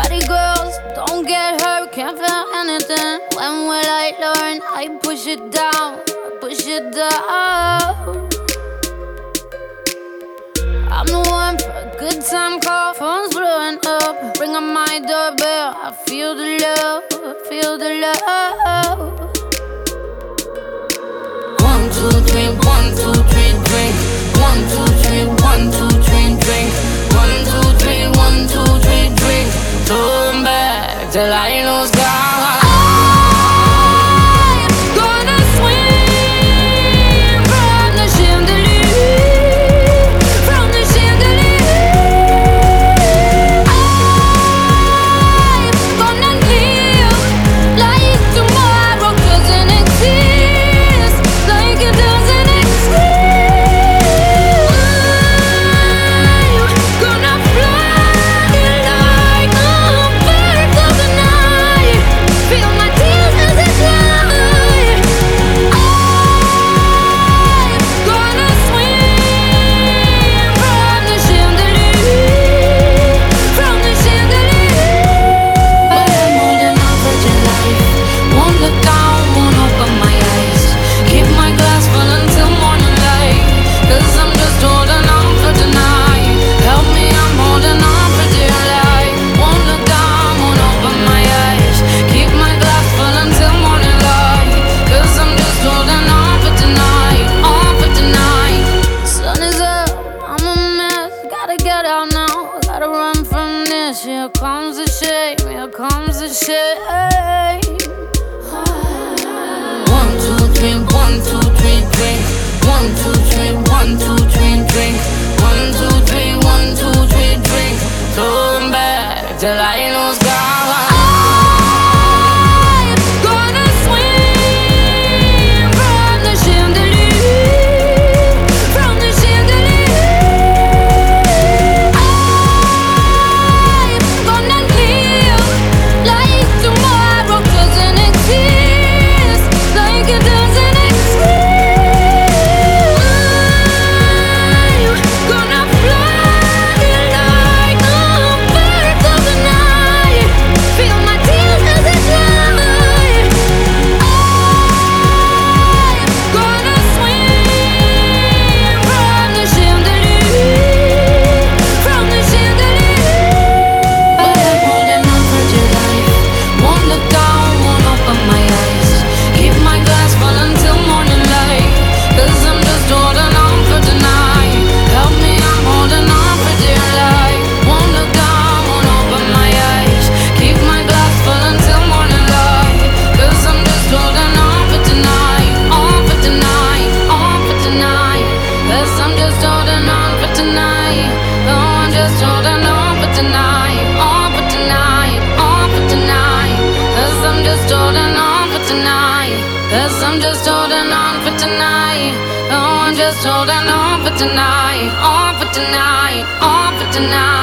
Body girls, don't get hurt, can't feel anything. When will I learn? I push it down, push it down. I'm the one for a good time call. Phone's blowing up, ring on my doorbell. I feel the love, feel the love. 1, 2, 3, 1, 2, 3, drink. 1, 2, 3, 1, 2, 3, drink. 1, 2, 3, 1, 2, 3, drink. Turn back till I lose God. Here comes the shame, here comes the shame. 1, 2, 3, 1, 2, 3, drink. 1, 2, 3, 1, 2, 3, drink. 1, 2, 3, 1, 2, 3, drink. Turn back till I lose God. Cause I'm just holding on for tonight. Oh, I'm just holding on for tonight. On for tonight. On for tonight.